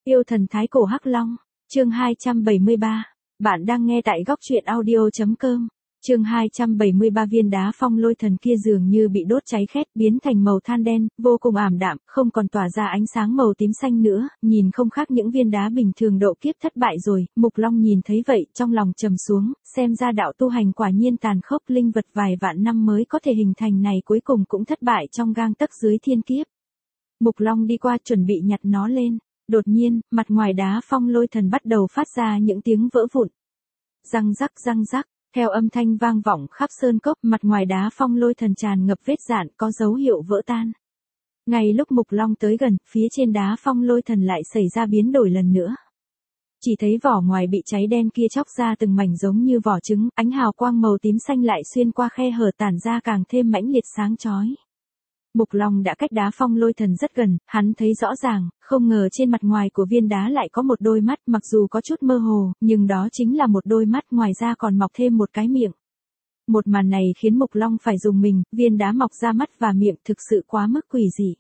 Yêu thần thái cổ Hắc Long, chương 273. Bạn đang nghe tại góc truyện audio.com. Chương 273. Viên đá phong lôi thần kia dường như bị đốt cháy khét, biến thành màu than đen, vô cùng ảm đạm, không còn tỏa ra ánh sáng màu tím xanh nữa, nhìn không khác những viên đá bình thường. Độ kiếp thất bại rồi. Mục Long nhìn thấy vậy, trong lòng trầm xuống, xem ra đạo tu hành quả nhiên tàn khốc, linh vật vài vạn năm mới có thể hình thành này cuối cùng cũng thất bại trong gang tấc dưới thiên kiếp. Mục Long đi qua chuẩn bị nhặt nó lên. Đột nhiên, mặt ngoài đá phong lôi thần bắt đầu phát ra những tiếng vỡ vụn. Răng rắc, theo âm thanh vang vọng khắp sơn cốc, mặt ngoài đá phong lôi thần tràn ngập vết rạn, có dấu hiệu vỡ tan. Ngay lúc Mục Long tới gần, phía trên đá phong lôi thần lại xảy ra biến đổi lần nữa. Chỉ thấy vỏ ngoài bị cháy đen kia chóc ra từng mảnh giống như vỏ trứng, ánh hào quang màu tím xanh lại xuyên qua khe hở tản ra càng thêm mãnh liệt sáng chói. Mục Long đã cách đá phong lôi thần rất gần, hắn thấy rõ ràng, không ngờ trên mặt ngoài của viên đá lại có một đôi mắt, mặc dù có chút mơ hồ, nhưng đó chính là một đôi mắt, ngoài ra còn mọc thêm một cái miệng. Một màn này khiến Mục Long phải rùng mình, viên đá mọc ra mắt và miệng thực sự quá mức quỷ dị.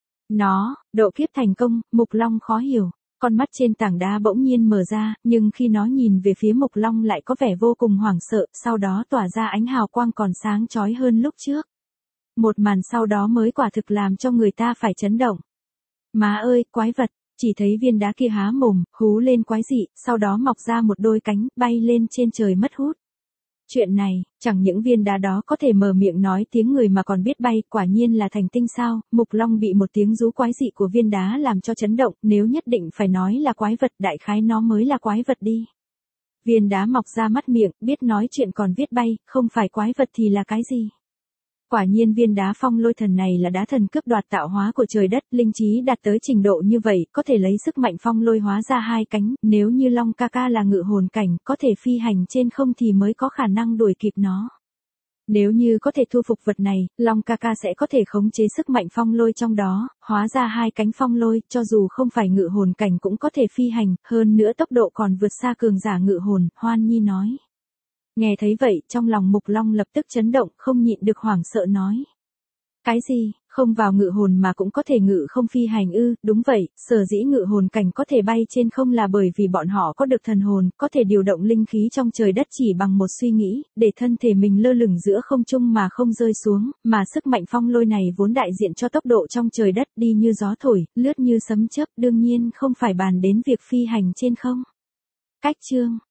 Độ kiếp thành công, Mục Long khó hiểu. Con mắt trên tảng đá bỗng nhiên mở ra, nhưng khi nó nhìn về phía Mục Long lại có vẻ vô cùng hoảng sợ, sau đó tỏa ra ánh hào quang còn sáng chói hơn lúc trước. Một màn sau đó mới quả thực làm cho người ta phải chấn động. Má ơi, quái vật, chỉ thấy viên đá kia há mồm, hú lên quái dị, sau đó mọc ra một đôi cánh, bay lên trên trời mất hút. Chuyện này, chẳng những viên đá đó có thể mở miệng nói tiếng người mà còn biết bay, quả nhiên là thành tinh sao. Mục Long bị một tiếng rú quái dị của viên đá làm cho chấn động, nếu nhất định phải nói là quái vật, đại khái nó mới là quái vật đi. Viên đá mọc ra mắt miệng, biết nói chuyện còn biết bay, không phải quái vật thì là cái gì? Quả nhiên viên đá phong lôi thần này là đá thần cướp đoạt tạo hóa của trời đất, linh trí đạt tới trình độ như vậy, có thể lấy sức mạnh phong lôi hóa ra hai cánh, nếu như Long ca ca là ngự hồn cảnh, có thể phi hành trên không thì mới có khả năng đuổi kịp nó. Nếu như có thể thu phục vật này, Long ca ca sẽ có thể khống chế sức mạnh phong lôi trong đó, hóa ra hai cánh phong lôi, cho dù không phải ngự hồn cảnh cũng có thể phi hành, hơn nữa tốc độ còn vượt xa cường giả ngự hồn, Hoan Nhi nói. Nghe thấy vậy, trong lòng Mục Long lập tức chấn động, không nhịn được hoảng sợ nói. Cái gì, không vào ngự hồn mà cũng có thể ngự không phi hành ư? Đúng vậy, sở dĩ ngự hồn cảnh có thể bay trên không là bởi vì bọn họ có được thần hồn, có thể điều động linh khí trong trời đất chỉ bằng một suy nghĩ, để thân thể mình lơ lửng giữa không trung mà không rơi xuống, mà sức mạnh phong lôi này vốn đại diện cho tốc độ trong trời đất, đi như gió thổi, lướt như sấm chớp, đương nhiên không phải bàn đến việc phi hành trên không. Cách chương